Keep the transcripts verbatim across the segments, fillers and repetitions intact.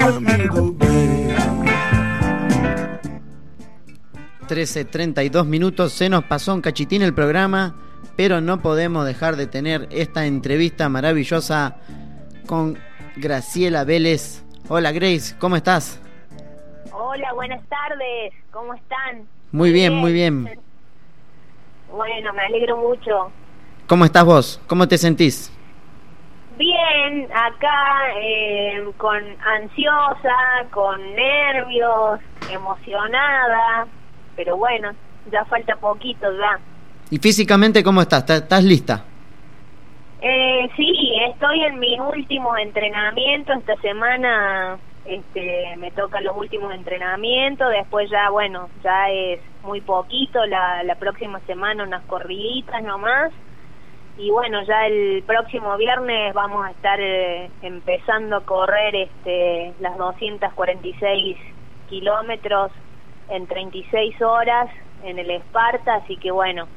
amigo gay. trece treinta y dos minutos, se nos pasó un cachitín el programa, pero no podemos dejar de tener esta entrevista maravillosa con Graciela Vélez. Hola Grace, ¿cómo estás? Hola, buenas tardes, ¿cómo están? Muy bien, muy bien. Bueno, me alegro mucho. ¿Cómo estás vos? ¿Cómo te sentís? Bien, acá eh, con ansiosa, con nervios, emocionada, pero bueno, ya falta poquito ya. ¿Y físicamente cómo estás? ¿Estás lista? Eh, sí, estoy en mis últimos entrenamientos. Esta semana este, me tocan los últimos entrenamientos. Después ya, bueno, ya es muy poquito. La, la próxima semana unas corriditas nomás. Y bueno, ya el próximo viernes vamos a estar eh, empezando a correr este, las doscientos cuarenta y seis kilómetros en treinta y seis horas en el Esparta. Así que bueno...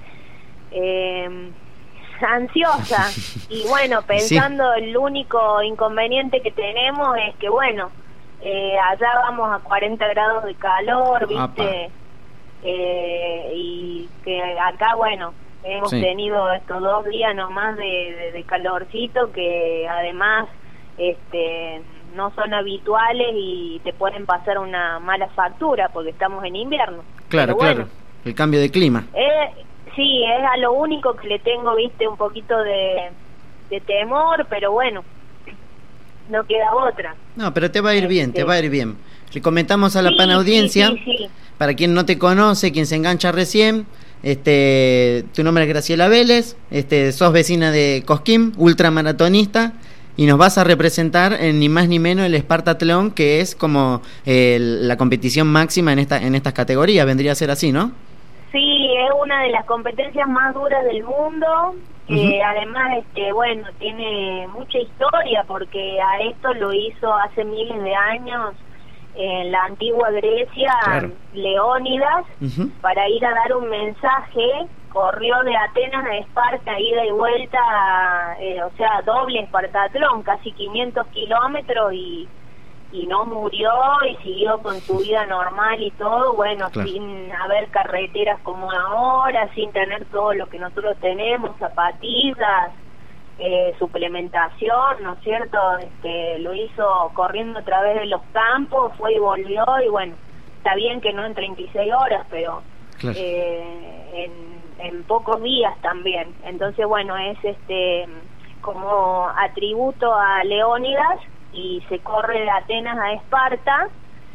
Eh, ansiosa y bueno, pensando sí. El único inconveniente que tenemos es que bueno, eh, allá vamos a cuarenta grados de calor, viste, eh, y que acá bueno, hemos sí. tenido estos dos días nomás de, de, de calorcito que además este no son habituales y te pueden pasar una mala factura porque estamos en invierno. Claro, bueno, claro, el cambio de clima. Eh, Sí, es a lo único que le tengo, viste, un poquito de, de temor, pero bueno, no queda otra. No, pero te va a ir bien, este... te va a ir bien. Le comentamos a la sí, panaudiencia, sí, sí, sí. Para quien no te conoce, quien se engancha recién, este, tu nombre es Graciela Vélez, este, sos vecina de Cosquín, ultramaratonista, y nos vas a representar en ni más ni menos el Espartatlón, que es como eh, la competición máxima en esta en estas categorías, vendría a ser así, ¿no? Sí, es una de las competencias más duras del mundo, que uh-huh. además, este, bueno, tiene mucha historia porque a esto lo hizo hace miles de años en la antigua Grecia, claro. Leónidas, uh-huh. para ir a dar un mensaje, corrió de Atenas a Esparta, ida y vuelta, eh, o sea, doble espartatlón, casi quinientos kilómetros y... y no murió y siguió con su vida normal y todo, bueno, claro. sin haber carreteras como ahora, sin tener todo lo que nosotros tenemos, zapatillas, eh, suplementación, ¿no es cierto? Este, lo hizo corriendo a través de los campos, fue y volvió, y bueno, está bien que no en treinta y seis horas, pero claro. eh, en, en pocos días también. Entonces, bueno, es este como atributo a Leónidas, y se corre de Atenas a Esparta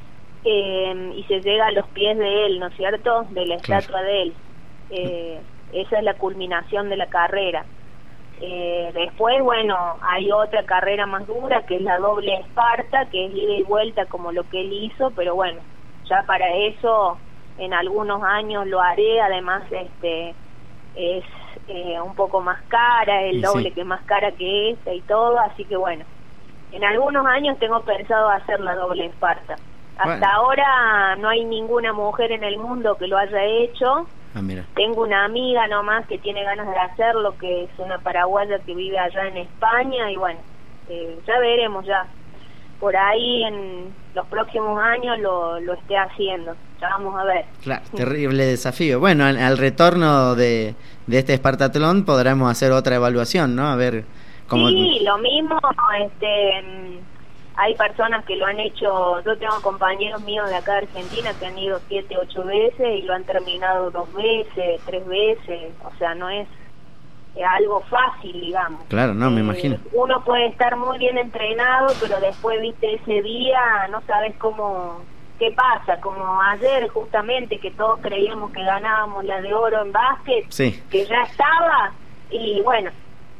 eh, y se llega a los pies de él, ¿no es cierto?, de la claro. estatua de él. Eh, esa es la culminación de la carrera. Eh, después, bueno, hay otra carrera más dura que es la doble Esparta, que es ida y vuelta como lo que él hizo, pero bueno, ya para eso en algunos años lo haré. Además, este es eh, un poco más cara, el doble sí. que más cara que esta y todo, así que bueno, en algunos años tengo pensado hacer la doble Esparta. Hasta bueno. ahora no hay ninguna mujer en el mundo que lo haya hecho. Ah, mira. Tengo una amiga nomás que tiene ganas de hacerlo, que es una paraguaya que vive allá en España, y bueno, eh, ya veremos ya. Por ahí en los próximos años lo, lo esté haciendo. Ya vamos a ver. Claro, terrible desafío. Bueno, al, al retorno de, de este Espartatlón podremos hacer otra evaluación, ¿no? A ver... Como... Sí, lo mismo, este, hay personas que lo han hecho. Yo tengo compañeros míos de acá de Argentina que han ido siete, ocho veces y lo han terminado dos veces, tres veces, o sea, no es, es algo fácil, digamos. Claro, no, me eh, imagino. Uno puede estar muy bien entrenado, pero después, viste, ese día no sabes cómo, qué pasa, como ayer justamente, que todos creíamos que ganábamos la de oro en básquet, sí. que ya estaba, y bueno,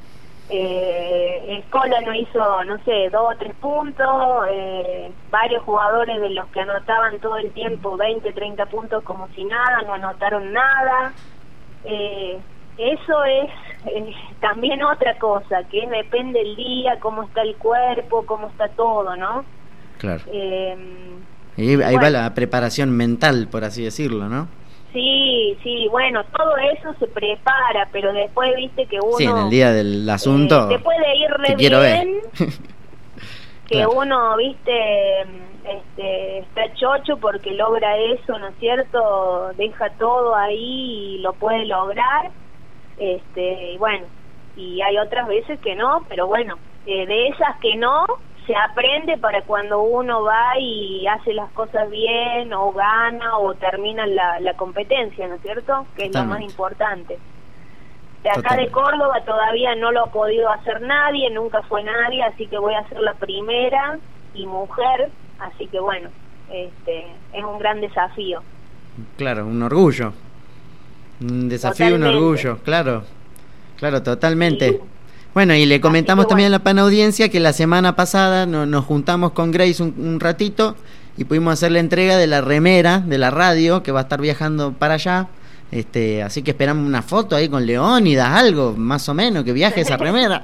Eh, Escola no hizo, no sé, dos o tres puntos, eh, varios jugadores de los que anotaban todo el tiempo veinte, treinta puntos como si nada, no anotaron nada. Eh, eso es eh, también otra cosa, que depende el día, cómo está el cuerpo, cómo está todo, ¿no? Claro. Eh, y ahí bueno. va la preparación mental, por así decirlo, ¿no? Sí, sí, bueno, todo eso se prepara, pero después viste que uno... Sí, en el día del asunto... Eh, te puede ir re te quiero bien, ver. que claro. Uno, viste, este, está chocho porque logra eso, ¿no es cierto? Deja todo ahí y lo puede lograr, este, y bueno, y hay otras veces que no, pero bueno, eh, de esas que no, se aprende para cuando uno va y hace las cosas bien, o gana, o termina la, la competencia, ¿no es cierto? Que es Totalmente. Lo más importante. De acá Totalmente. De Córdoba todavía no lo ha podido hacer nadie, nunca fue nadie, así que voy a ser la primera y mujer, así que bueno, este, es un gran desafío. Claro, un orgullo. Un desafío, Totalmente. Un orgullo, claro. Claro, totalmente. Sí. Bueno, y le comentamos que, también bueno. a la panaudiencia que la semana pasada no, nos juntamos con Grace un, un ratito y pudimos hacer la entrega de la remera de la radio que va a estar viajando para allá. Este, así que esperamos una foto ahí con Leónidas, algo más o menos, que viaje esa remera.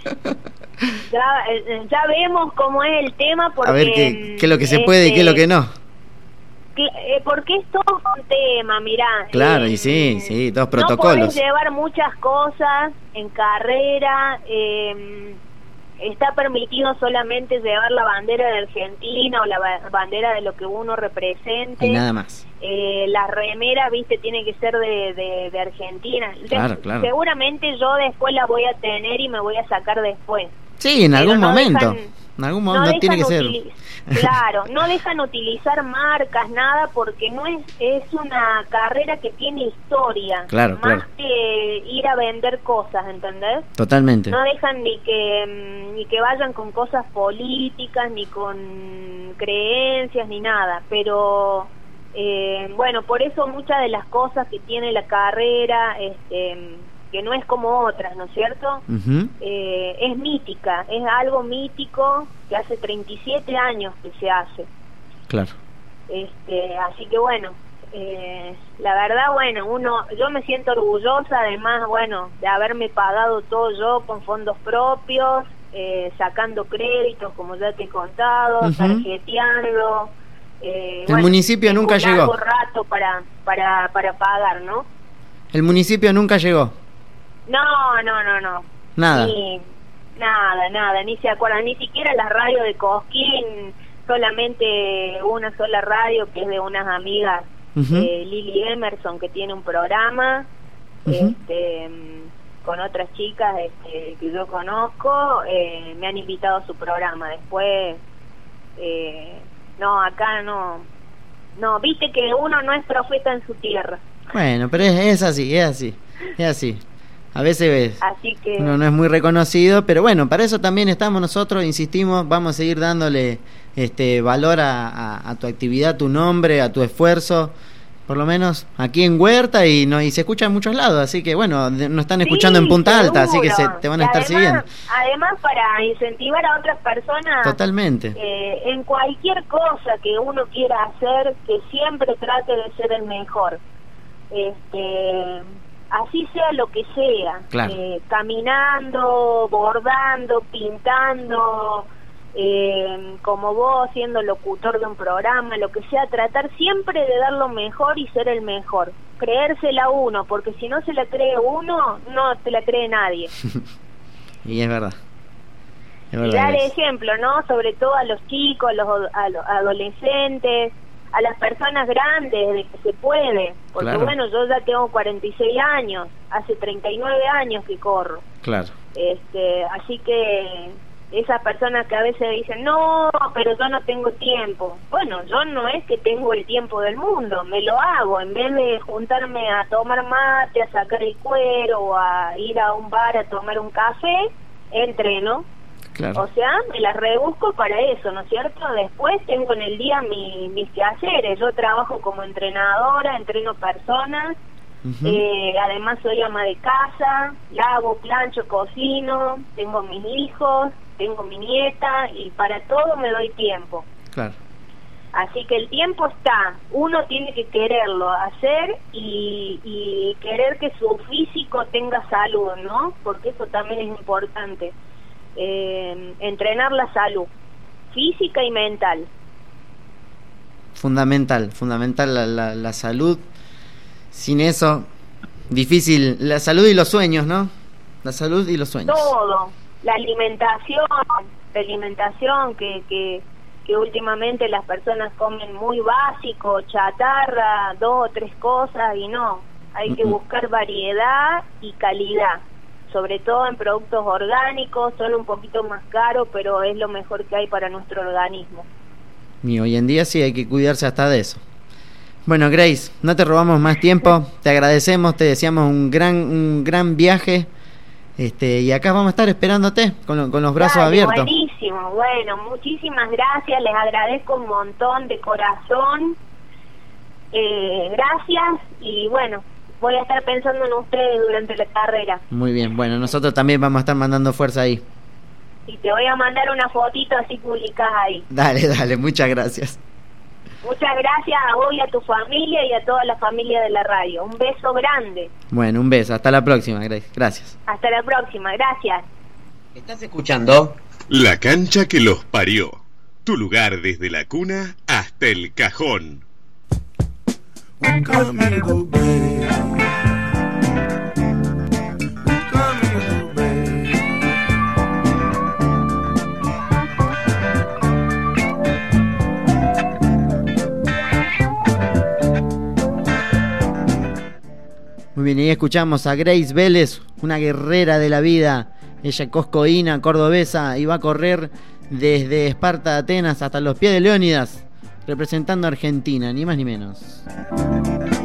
ya, ya vemos cómo es el tema, porque... A ver qué, qué es lo que se este, puede y qué es lo que no. Que, eh, porque es todo un tema, mirá. Claro, eh, y sí, sí, todos protocolos. No podés llevar muchas cosas en carrera, eh, está permitido solamente llevar la bandera de Argentina o la ba- bandera de lo que uno represente. Y nada más. Eh, la remera, viste, tiene que ser de, de, de Argentina. Claro, claro. Seguramente yo después la voy a tener y me voy a sacar después. Sí, en algún no momento. Dejan, en algún momento no, no tiene que ser. Utili- claro, no dejan utilizar marcas, nada, porque no es es una carrera que tiene historia. Claro, más claro. que ir a vender cosas, ¿entendés? Totalmente. No dejan ni que ni que vayan con cosas políticas, ni con creencias, ni nada, pero eh, bueno, por eso muchas de las cosas que tiene la carrera, este, que no es como otras, ¿no es cierto? Uh-huh. Eh, es mítica, es algo mítico que hace treinta y siete años que se hace. Claro. Este, así que bueno, eh, la verdad, bueno, uno, yo me siento orgullosa, además, bueno, de haberme pagado todo yo con fondos propios, eh, sacando créditos, como ya te he contado, uh-huh. tarjeteando. Eh, el bueno, municipio nunca llegó. Un largo rato para, para, para pagar, ¿no? El municipio nunca llegó. No, no, no, no. Nada. Ni, nada, nada, ni se acuerdan, ni siquiera la radio de Cosquín, solamente una sola radio que es de unas amigas, uh-huh. eh, Lili Emerson, que tiene un programa, uh-huh. este, con otras chicas este, que yo conozco, eh, me han invitado a su programa. Después, eh, no, acá no, no, viste que uno no es profeta en su tierra. Bueno, pero es, es así, es así, es así. A veces Así que... uno no es muy reconocido, pero bueno, para eso también estamos nosotros, insistimos, vamos a seguir dándole este valor a, a, a tu actividad, a tu nombre, a tu esfuerzo, por lo menos aquí en Huerta, y no y se escucha en muchos lados, así que bueno, nos están escuchando sí, en Punta seguro. Alta, así que se, te van a y estar además, siguiendo. Además, para incentivar a otras personas, totalmente, eh, en cualquier cosa que uno quiera hacer, que siempre trate de ser el mejor. Este... así sea lo que sea, claro. eh, caminando, bordando, pintando, eh, como vos siendo locutor de un programa, lo que sea, tratar siempre de dar lo mejor y ser el mejor, creérsela uno, porque si no se la cree uno, no te la cree nadie. Y es verdad. Es verdad, y dar es. ejemplo, ¿no? Sobre todo a los chicos, a los, a los adolescentes, a las personas grandes, de que se puede, porque claro. bueno, yo ya tengo cuarenta y seis años, hace treinta y nueve años que corro. Claro. Este, así que esas personas que a veces dicen, no, pero yo no tengo tiempo. Bueno, yo no es que tengo el tiempo del mundo, me lo hago, en vez de juntarme a tomar mate, a sacar el cuero, o a ir a un bar a tomar un café, entreno. Claro. O sea, me las rebusco para eso, ¿no es cierto? Después tengo en el día mi, mis quehaceres. Yo trabajo como entrenadora, entreno personas, uh-huh. eh, además soy ama de casa, lavo, plancho, cocino, tengo mis hijos, tengo mi nieta, y para todo me doy tiempo. Claro. Así que el tiempo está, uno tiene que quererlo hacer y, y querer que su físico tenga salud, ¿no? Porque eso también es importante. Eh, entrenar la salud física y mental. Fundamental, fundamental la, la, la salud. Sin eso, difícil. La salud y los sueños, ¿no? La salud y los sueños. Todo, la alimentación, de alimentación, que, que, que últimamente las personas comen muy básico, chatarra, dos o tres cosas, y no, hay que buscar variedad y calidad, sobre todo en productos orgánicos, son un poquito más caros, pero es lo mejor que hay para nuestro organismo. Y hoy en día sí hay que cuidarse hasta de eso. Bueno, Grace, no te robamos más tiempo, te agradecemos, te deseamos un gran un gran viaje, este y acá vamos a estar esperándote con, lo, con los brazos Dale, abiertos. Buenísimo, bueno, muchísimas gracias, les agradezco un montón de corazón, eh, gracias, y bueno, voy a estar pensando en ustedes durante la carrera. Muy bien, bueno, nosotros también vamos a estar mandando fuerza ahí. Y te voy a mandar una fotito así publicás ahí. Dale, dale, muchas gracias. Muchas gracias a vos y a tu familia y a toda la familia de la radio. Un beso grande. Bueno, un beso. Hasta la próxima, Grace. Gracias. Hasta la próxima. Gracias. ¿Estás escuchando? La cancha que los parió. Tu lugar desde la cuna hasta el cajón. Muy bien, y escuchamos a Grace Vélez, una guerrera de la vida. Ella coscoína, cordobesa, y va a correr desde Esparta de Atenas hasta los pies de Leónidas, representando a Argentina, ni más ni menos.